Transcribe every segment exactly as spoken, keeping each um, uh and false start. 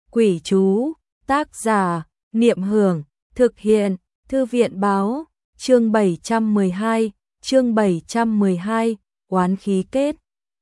Quỷ chú, tác giả, Niệm Hưởng, thực hiện, Thư viện báo, chương bảy trăm mười hai, chương bảy trăm mười hai, oán khí kết.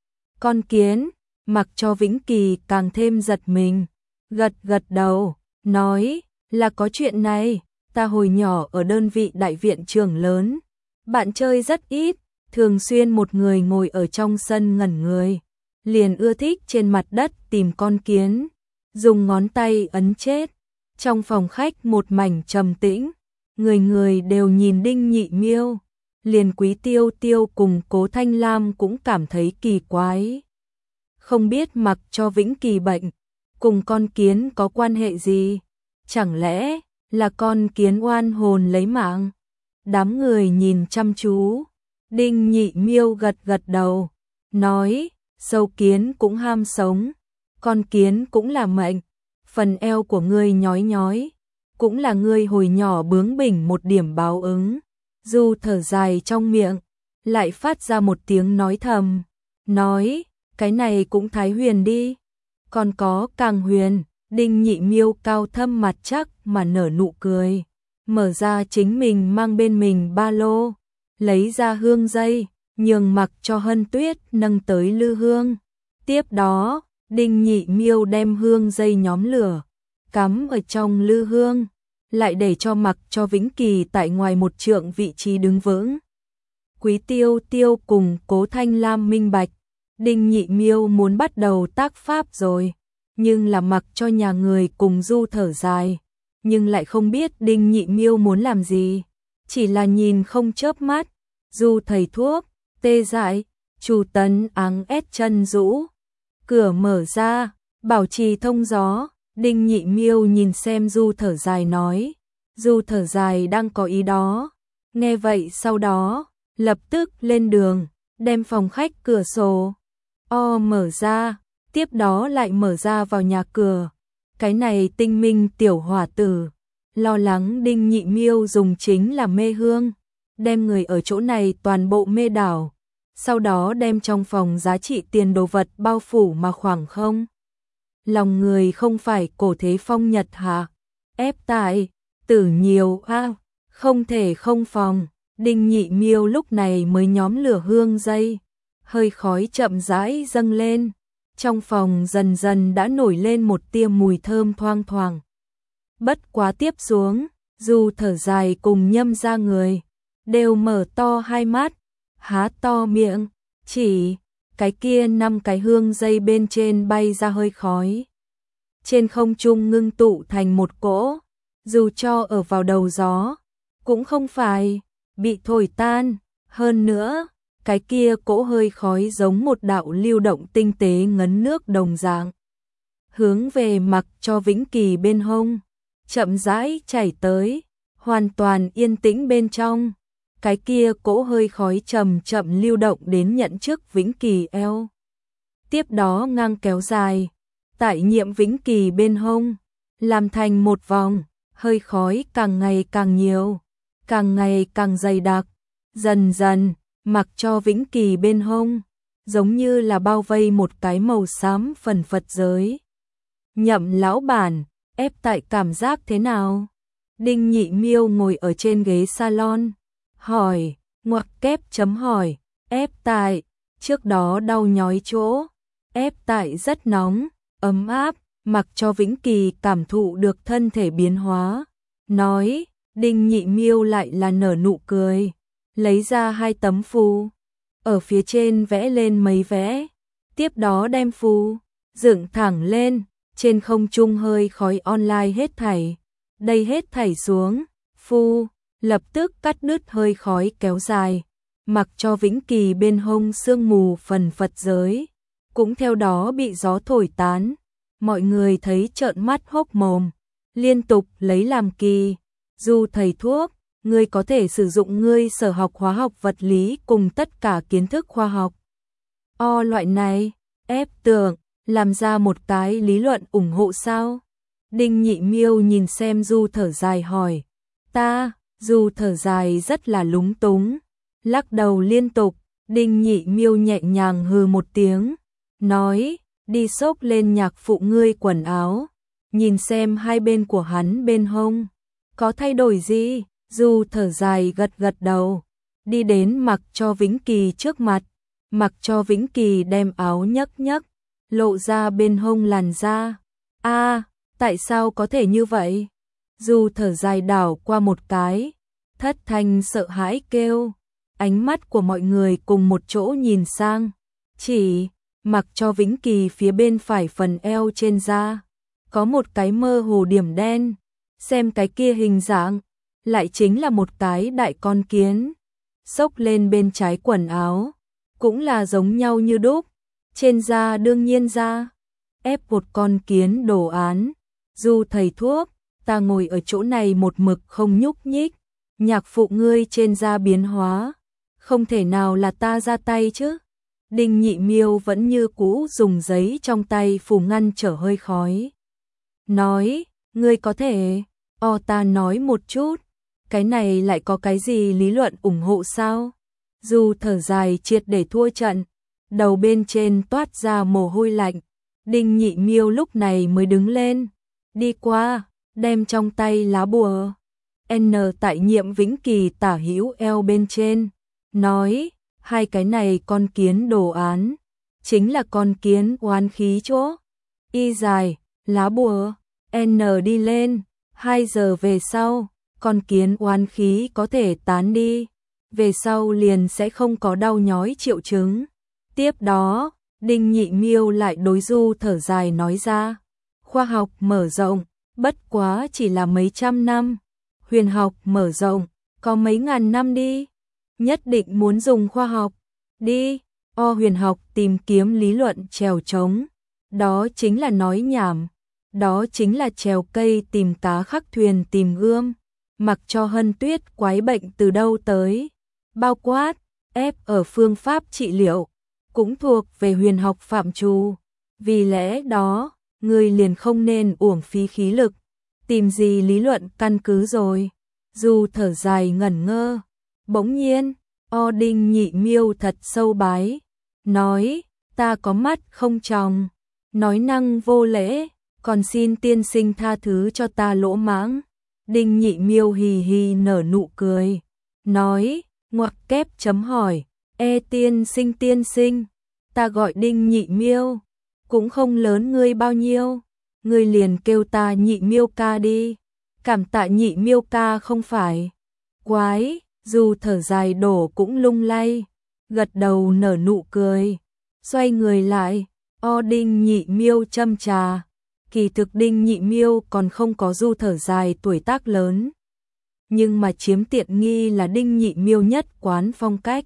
Con kiến, mặc cho Vĩnh Kỳ càng thêm giật mình, gật gật đầu, nói, là có chuyện này, ta hồi nhỏ ở đơn vị đại viện trường lớn, bạn chơi rất ít, thường xuyên một người ngồi ở trong sân ngẩn người, liền ưa thích trên mặt đất tìm con kiến, dùng ngón tay ấn chết. Trong phòng khách một mảnh trầm tĩnh, người người đều nhìn Đinh Nhị Miêu, liền Quý Tiêu Tiêu cùng Cố Thanh Lam cũng cảm thấy kỳ quái. Không biết mặc cho Vĩnh Kỳ bệnh, cùng con kiến có quan hệ gì? Chẳng lẽ là con kiến oan hồn lấy mạng? Đám người nhìn chăm chú, Đinh Nhị Miêu gật gật đầu, nói, sâu kiến cũng ham sống, con kiến cũng là mệnh. Phần eo của ngươi nhói nhói, cũng là ngươi hồi nhỏ bướng bỉnh một điểm báo ứng. Du thở dài trong miệng, lại phát ra một tiếng nói thầm, nói, cái này cũng thái huyền đi, còn có càng huyền. Đinh Nhị Miêu cao thâm mặt chắc mà nở nụ cười, mở ra chính mình mang bên mình ba lô, lấy ra hương dây, nhường mặc cho Hân Tuyết nâng tới lư hương. Tiếp đó, Đinh Nhị Miêu đem hương dây nhóm lửa, cắm ở trong lư hương, lại để cho mặc cho Vĩnh Kỳ tại ngoài một trượng vị trí đứng vững. Quý Tiêu Tiêu cùng Cố Thanh Lam minh bạch, Đinh Nhị Miêu muốn bắt đầu tác pháp rồi, nhưng là mặc cho nhà người cùng Du thở dài, nhưng lại không biết Đinh Nhị Miêu muốn làm gì, chỉ là nhìn không chớp mắt. Du thầy thuốc, tê dại, Chu Tấn áng ép chân rũ. Cửa mở ra, bảo trì thông gió, Đinh Nhị Miêu nhìn xem Du thở dài nói, Du thở dài đang có ý đó. Nghe vậy sau đó, lập tức lên đường, đem phòng khách cửa sổ o mở ra, tiếp đó lại mở ra vào nhà cửa. Cái này tinh minh tiểu hỏa tử, lo lắng Đinh Nhị Miêu dùng chính là mê hương, đem người ở chỗ này toàn bộ mê đảo. Sau đó đem trong phòng giá trị tiền đồ vật bao phủ mà khoảng không. Lòng người không phải cổ thế phong nhật hạ, ép tại, tử nhiều a, à, không thể không phòng. Đinh Nhị Miêu lúc này mới nhóm lửa hương dây, hơi khói chậm rãi dâng lên, trong phòng dần dần đã nổi lên một tia mùi thơm thoang thoảng. Bất quá tiếp xuống, Du thở dài cùng Nhâm ra người, đều mở to hai mắt, há to miệng, chỉ cái kia năm cái hương dây bên trên bay ra hơi khói. Trên không trung ngưng tụ thành một cỗ, dù cho ở vào đầu gió, cũng không phải bị thổi tan. Hơn nữa, cái kia cỗ hơi khói giống một đạo lưu động tinh tế ngấn nước đồng dạng, hướng về mặc cho Vĩnh Kỳ bên hông, chậm rãi chảy tới, hoàn toàn yên tĩnh bên trong. Cái kia cỗ hơi khói chậm chậm lưu động đến nhận trước Vĩnh Kỳ eo. Tiếp đó ngang kéo dài, tại nhiệm Vĩnh Kỳ bên hông, làm thành một vòng, hơi khói càng ngày càng nhiều, càng ngày càng dày đặc, dần dần, mặc cho Vĩnh Kỳ bên hông, giống như là bao vây một cái màu xám phần phật giới. Nhậm lão bản, ép tại cảm giác thế nào? Đinh Nhị Miêu ngồi ở trên ghế salon, hỏi, ngoặc kép chấm hỏi, ép tại, trước đó đau nhói chỗ, ép tại rất nóng, ấm áp, mặc cho Vĩnh Kỳ cảm thụ được thân thể biến hóa, nói. Đinh Nhị Miêu lại là nở nụ cười, lấy ra hai tấm phù, ở phía trên vẽ lên mấy vẽ, tiếp đó đem phù dựng thẳng lên, trên không trung hơi khói online hết thảy, đây hết thảy xuống, phù lập tức cắt đứt hơi khói kéo dài, mặc cho Vĩnh Kỳ bên hông sương mù phần phật giới, cũng theo đó bị gió thổi tán. Mọi người thấy trợn mắt hốc mồm, liên tục lấy làm kỳ. Du thầy thuốc, ngươi có thể sử dụng ngươi sở học hóa học vật lý cùng tất cả kiến thức khoa học o loại này, ép tưởng, làm ra một cái lý luận ủng hộ sao? Đinh Nhị Miêu nhìn xem Du thở dài hỏi, ta. Du thở dài rất là lúng túng, lắc đầu liên tục. Đinh Nhị Miêu nhẹ nhàng hừ một tiếng, nói, đi xốc lên nhạc phụ ngươi quần áo, nhìn xem hai bên của hắn bên hông. Có thay đổi gì? Du thở dài gật gật đầu, đi đến Mặc Cho Vĩnh Kỳ trước mặt. Mặc Cho Vĩnh Kỳ đem áo nhấc nhấc, lộ ra bên hông làn da. A, tại sao có thể như vậy? Du thở dài đảo qua một cái, thất thanh sợ hãi kêu. Ánh mắt của mọi người cùng một chỗ nhìn sang, chỉ Mặc Cho Vĩnh Kỳ phía bên phải phần eo trên da có một cái mơ hồ điểm đen, xem cái kia hình dạng lại chính là một cái đại con kiến. Xốc lên bên trái quần áo, cũng là giống nhau như đúc, trên da đương nhiên da ép một con kiến đồ án. Du thầy thuốc, ta ngồi ở chỗ này một mực không nhúc nhích, nhạc phụ ngươi trên da biến hóa, không thể nào là ta ra tay chứ. Đinh Nhị Miêu vẫn như cũ dùng giấy trong tay phủ ngăn trở hơi khói. Nói, ngươi có thể, o ta nói một chút, cái này lại có cái gì lý luận ủng hộ sao? Du thở dài triệt để thua trận, đầu bên trên toát ra mồ hôi lạnh. Đinh Nhị Miêu lúc này mới đứng lên, đi qua, đem trong tay lá bùa N tại Nhiệm Vĩnh Kỳ tả hữu eo bên trên, nói, hai cái này con kiến đồ án, chính là con kiến oán khí chỗ. Y dài, lá bùa N đi lên, hai giờ về sau, con kiến oán khí có thể tán đi, về sau liền sẽ không có đau nhói triệu chứng. Tiếp đó, Đinh Nhị Miêu lại đối Du thở dài nói ra, khoa học mở rộng, bất quá chỉ là mấy trăm năm, huyền học mở rộng, có mấy ngàn năm đi, nhất định muốn dùng khoa học, đi, o huyền học tìm kiếm lý luận trèo trống, đó chính là nói nhảm, đó chính là trèo cây tìm cá khắc thuyền tìm gươm. Mặc cho Hân Tuyết quái bệnh từ đâu tới, bao quát, ép ở phương pháp trị liệu, cũng thuộc về huyền học phạm trù. Vì lẽ đó, người liền không nên uổng phí khí lực, tìm gì lý luận căn cứ rồi. Du thở dài ngẩn ngơ, bỗng nhiên, o Đinh Nhị Miêu thật sâu bái, nói, ta có mắt không tròng, nói năng vô lễ, còn xin tiên sinh tha thứ cho ta lỗ mãng. Đinh Nhị Miêu hì hì nở nụ cười, nói, ngoặc kép chấm hỏi, e tiên sinh tiên sinh, ta gọi Đinh Nhị Miêu, cũng không lớn ngươi bao nhiêu, ngươi liền kêu ta Nhị Miêu ca đi, cảm tạ Nhị Miêu ca không phải. Quái, dù thở dài đổ cũng lung lay, gật đầu nở nụ cười, xoay người lại, o Đinh Nhị Miêu châm trà. Kỳ thực Đinh Nhị Miêu còn không có Du thở dài tuổi tác lớn, nhưng mà chiếm tiện nghi là Đinh Nhị Miêu nhất quán phong cách.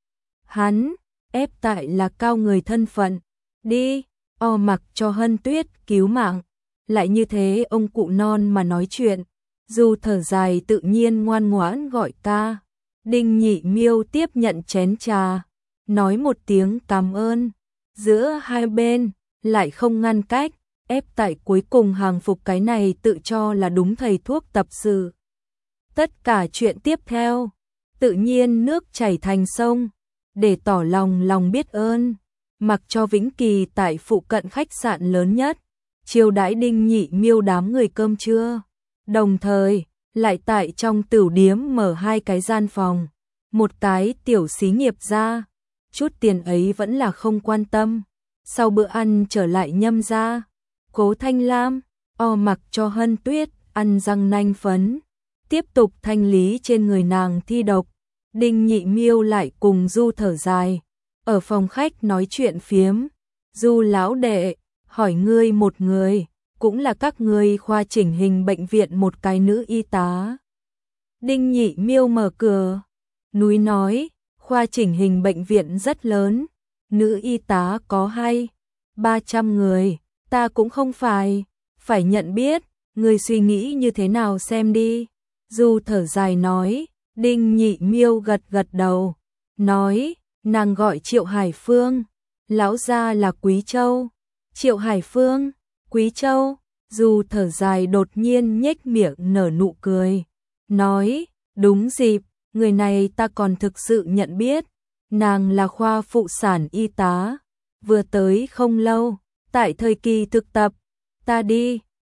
Hắn ép tại là cao người thân phận, đi, o Mặc cho Hân Tuyết cứu mạng, lại như thế ông cụ non mà nói chuyện. Du thở dài tự nhiên ngoan ngoãn gọi ca. Đinh Nhị Miêu tiếp nhận chén trà, nói một tiếng cảm ơn, giữa hai bên lại không ngăn cách. Ép tại cuối cùng hàng phục cái này tự cho là đúng thầy thuốc tập sự. Tất cả chuyện tiếp theo, tự nhiên nước chảy thành sông, để tỏ lòng lòng biết ơn. Mặc cho Vĩnh Kỳ tại phụ cận khách sạn lớn nhất, chiêu đãi Đinh Nhị Miêu đám người cơm trưa. Đồng thời, lại tại trong tửu điếm mở hai cái gian phòng, một cái tiểu xí nghiệp ra, chút tiền ấy vẫn là không quan tâm. Sau bữa ăn trở lại Nhâm gia. Cố Thanh Lam, o Mặc cho Hân Tuyết, ăn răng nanh phấn, tiếp tục thanh lý trên người nàng thi độc. Đinh Nhị Miêu lại cùng Du thở dài, ở phòng khách nói chuyện phiếm. Du lão đệ, hỏi ngươi một người, cũng là các ngươi khoa chỉnh hình bệnh viện một cái nữ y tá. Đinh Nhị Miêu mở cửa, núi nói, khoa chỉnh hình bệnh viện rất lớn, nữ y tá có hai, ba trăm người. Ta cũng không phải, phải nhận biết, người suy nghĩ như thế nào xem đi. Du thở dài nói, Đinh Nhị Miêu gật gật đầu, nói, nàng gọi Triệu Hải Phương, lão gia là Quý Châu. Triệu Hải Phương, Quý Châu, Du thở dài đột nhiên nhếch miệng nở nụ cười, nói, đúng dịp, người này ta còn thực sự nhận biết, nàng là khoa phụ sản y tá, vừa tới không lâu. Tại thời kỳ thực tập, ta đi,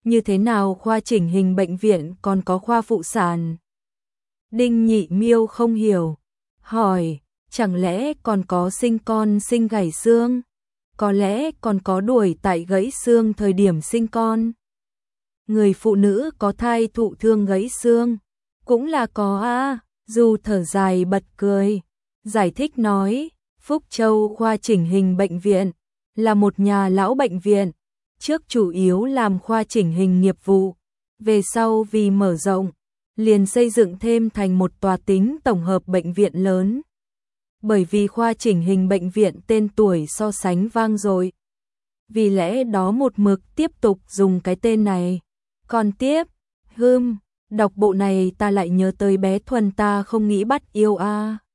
như thế nào khoa chỉnh hình bệnh viện còn có khoa phụ sản? Đinh Nhị Miêu không hiểu, hỏi, chẳng lẽ còn có sinh con sinh gãy xương? Có lẽ còn có đuổi tại gãy xương thời điểm sinh con. Người phụ nữ có thai thụ thương gãy xương, cũng là có a. Du thở dài bật cười, giải thích nói, Phúc Châu khoa chỉnh hình bệnh viện là một nhà lão bệnh viện, trước chủ yếu làm khoa chỉnh hình nghiệp vụ, về sau vì mở rộng, liền xây dựng thêm thành một tòa tính tổng hợp bệnh viện lớn. Bởi vì khoa chỉnh hình bệnh viện tên tuổi so sánh vang dội, vì lẽ đó một mực tiếp tục dùng cái tên này. Còn tiếp, hưm, đọc bộ này ta lại nhớ tới bé Thuần ta không nghĩ bắt yêu a.